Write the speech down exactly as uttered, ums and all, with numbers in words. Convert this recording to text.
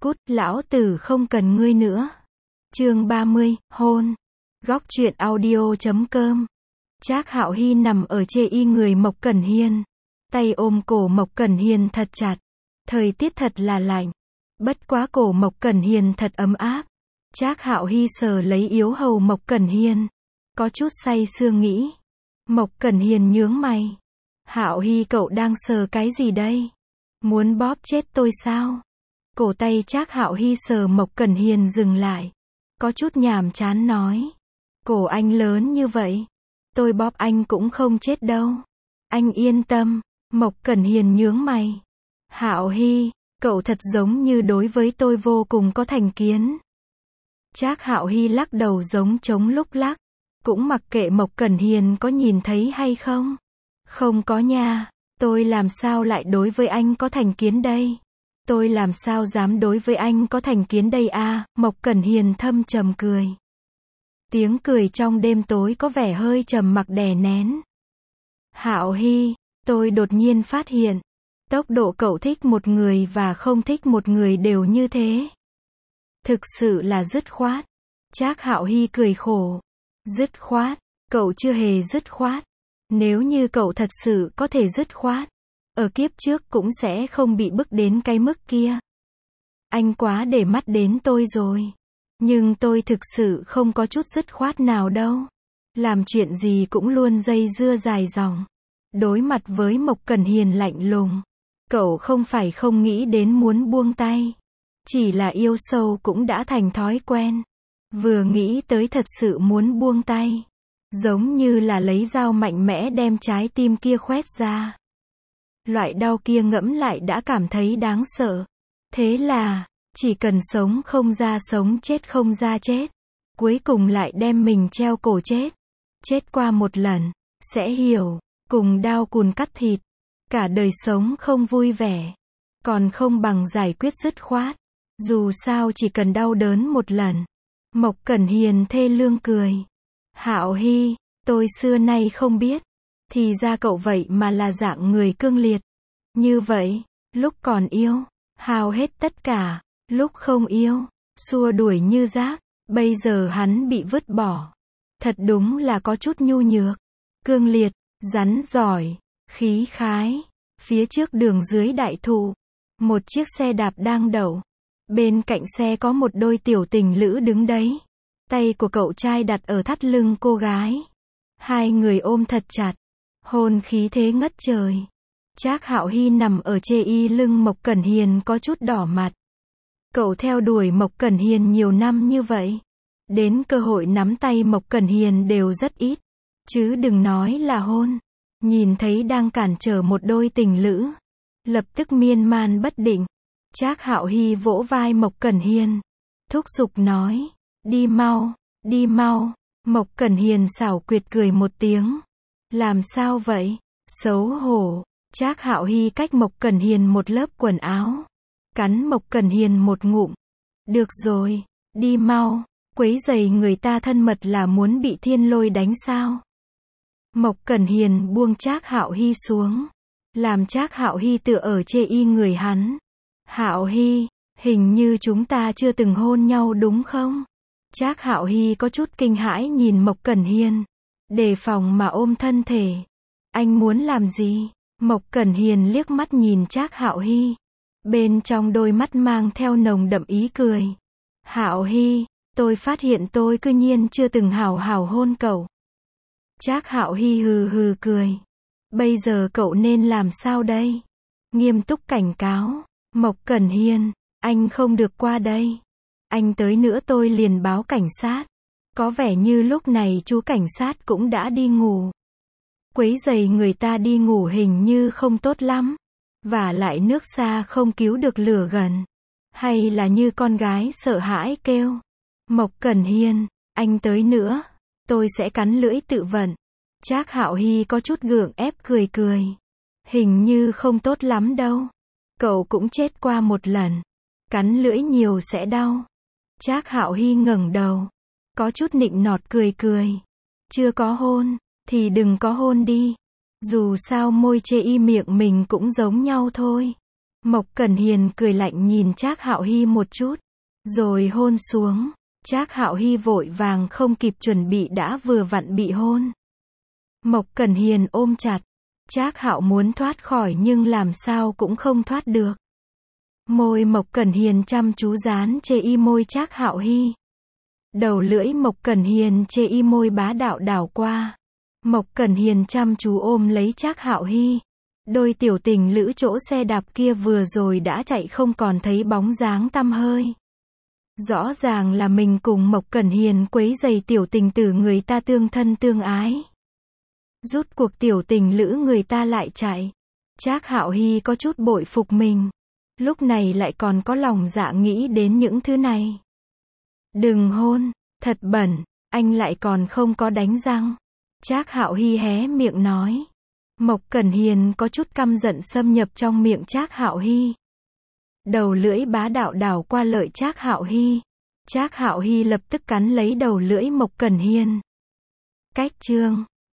Cút, lão tử không cần ngươi nữa. Chương ba mươi, hôn. Góc truyện audio chấm com. Trác Hạo Hy nằm ở chê y người Mộc Cẩn Hiên. Tay ôm cổ Mộc Cẩn Hiên thật chặt. Thời tiết thật là lạnh. Bất quá cổ Mộc Cẩn Hiên thật ấm áp. Trác Hạo Hy sờ lấy yếu hầu Mộc Cẩn Hiên. Có chút say sưa nghĩ. Mộc Cẩn Hiên nhướng mày. Hạo Hy cậu đang sờ cái gì đây? Muốn bóp chết tôi sao? Cổ tay Trác Hạo Hy sờ Mộc Cẩn Hiên dừng lại. Có chút nhàm chán nói. Cổ anh lớn như vậy. Tôi bóp anh cũng không chết đâu. Anh yên tâm. Mộc Cẩn Hiên nhướng mày. Hạo Hy, cậu thật giống như đối với tôi vô cùng có thành kiến. Trác Hạo Hy lắc đầu giống trống lúc lắc. Cũng mặc kệ Mộc Cẩn Hiên có nhìn thấy hay không. Không có nha. Tôi làm sao lại đối với anh có thành kiến đây? Tôi làm sao dám đối với anh có thành kiến đây à? Mộc Cẩn Hiên thâm trầm cười. Tiếng cười trong đêm tối có vẻ hơi trầm mặc đè nén. Hạo Hy, tôi đột nhiên phát hiện, tốc độ cậu thích một người và không thích một người đều như thế. Thực sự là dứt khoát. Trác Hạo Hy cười khổ. Dứt khoát, cậu chưa hề dứt khoát. Nếu như cậu thật sự có thể dứt khoát, ở kiếp trước cũng sẽ không bị bức đến cái mức kia. Anh quá để mắt đến tôi rồi. Nhưng tôi thực sự không có chút dứt khoát nào đâu. Làm chuyện gì cũng luôn dây dưa dài dòng. Đối mặt với Mộc Cẩn Hiên lạnh lùng. Cậu không phải không nghĩ đến muốn buông tay. Chỉ là yêu sâu cũng đã thành thói quen. Vừa nghĩ tới thật sự muốn buông tay. Giống như là lấy dao mạnh mẽ đem trái tim kia khoét ra. Loại đau kia ngẫm lại đã cảm thấy đáng sợ. Thế là, chỉ cần sống không ra sống chết không ra chết. Cuối cùng lại đem mình treo cổ chết. Chết qua một lần, sẽ hiểu, cùng đau cùn cắt thịt. Cả đời sống không vui vẻ. Còn không bằng giải quyết dứt khoát. Dù sao chỉ cần đau đớn một lần. Mộc Cẩn Hiên thê lương cười. Hạo Hy, tôi xưa nay không biết. Thì ra cậu vậy mà là dạng người cương liệt. Như vậy, lúc còn yêu, hao hết tất cả. Lúc không yêu, xua đuổi như rác. Bây giờ hắn bị vứt bỏ. Thật đúng là có chút nhu nhược. Cương liệt, rắn giỏi, khí khái. Phía trước đường dưới đại thụ. Một chiếc xe đạp đang đậu. Bên cạnh xe có một đôi tiểu tình lữ đứng đấy. Tay của cậu trai đặt ở thắt lưng cô gái. Hai người ôm thật chặt. Hôn khí thế ngất trời. Trác Hạo Hy nằm ở chê y lưng Mộc Cẩn Hiên có chút đỏ mặt. Cậu theo đuổi Mộc Cẩn Hiên nhiều năm như vậy. Đến cơ hội nắm tay Mộc Cẩn Hiên đều rất ít. Chứ đừng nói là hôn. Nhìn thấy đang cản trở một đôi tình lữ. Lập tức miên man bất định. Trác Hạo Hy vỗ vai Mộc Cẩn Hiên. Thúc giục nói. Đi mau, đi mau. Mộc Cẩn Hiên xảo quyệt cười một tiếng. Làm sao vậy? Xấu hổ. Trác Hạo Hy cách Mộc Cẩn Hiên một lớp quần áo. Cắn Mộc Cẩn Hiên một ngụm. Được rồi, đi mau. Quấy rầy người ta thân mật là muốn bị thiên lôi đánh sao? Mộc Cẩn Hiên buông Trác Hạo Hy xuống. Làm Trác Hạo Hy tựa ở chê y người hắn. Hạo Hy, hình như chúng ta chưa từng hôn nhau đúng không? Trác Hạo Hy có chút kinh hãi nhìn Mộc Cẩn Hiên. Đề phòng mà ôm thân thể. Anh muốn làm gì? Mộc Cẩn Hiên liếc mắt nhìn Trác Hạo Hy. Bên trong đôi mắt mang theo nồng đậm ý cười. Hạo Hy, tôi phát hiện tôi cư nhiên chưa từng hào hào hôn cậu. Trác Hạo Hy hừ hừ cười. Bây giờ cậu nên làm sao đây? Nghiêm túc cảnh cáo. Mộc Cẩn Hiên, anh không được qua đây. Anh tới nữa tôi liền báo cảnh sát. Có vẻ như lúc này chú cảnh sát cũng đã đi ngủ. Quấy rầy người ta đi ngủ hình như không tốt lắm. Và lại nước xa không cứu được lửa gần. Hay là như con gái sợ hãi kêu. Mộc Cẩn Hiên, anh tới nữa. Tôi sẽ cắn lưỡi tự vận. Trác Hạo Hy có chút gượng ép cười cười. Hình như không tốt lắm đâu. Cậu cũng chết qua một lần. Cắn lưỡi nhiều sẽ đau. Trác Hạo Hy ngẩng đầu. Có chút nịnh nọt cười cười. Chưa có hôn, thì đừng có hôn đi. Dù sao môi chê y miệng mình cũng giống nhau thôi. Mộc Cẩn Hiền cười lạnh nhìn Trác Hạo Hy một chút, rồi hôn xuống. Trác Hạo Hy vội vàng không kịp chuẩn bị đã vừa vặn bị hôn. Mộc Cẩn Hiền ôm chặt. Trác Hạo muốn thoát khỏi nhưng làm sao cũng không thoát được. Môi Mộc Cẩn Hiền chăm chú dán chê y môi Trác Hạo Hy. Đầu lưỡi Mộc Cẩn Hiền chê y môi bá đạo đảo qua. Mộc Cẩn Hiền chăm chú ôm lấy Trác Hạo Hy. Đôi tiểu tình lữ chỗ xe đạp kia vừa rồi đã chạy không còn thấy bóng dáng tăm hơi. Rõ ràng là mình cùng Mộc Cẩn Hiền quấy rầy tiểu tình tử người ta tương thân tương ái. Rút cuộc tiểu tình lữ người ta lại chạy. Trác Hạo Hy có chút bội phục mình. Lúc này lại còn có lòng dạ nghĩ đến những thứ này. Đừng hôn, thật bẩn, anh lại còn không có đánh răng. Trác Hạo Hy hé miệng nói. Mộc Cẩn Hiền có chút căm giận xâm nhập trong miệng Trác Hạo Hy. Đầu lưỡi bá đạo đảo qua lợi Trác Hạo Hy. Trác Hạo Hy lập tức cắn lấy đầu lưỡi Mộc Cẩn Hiền. Cách chương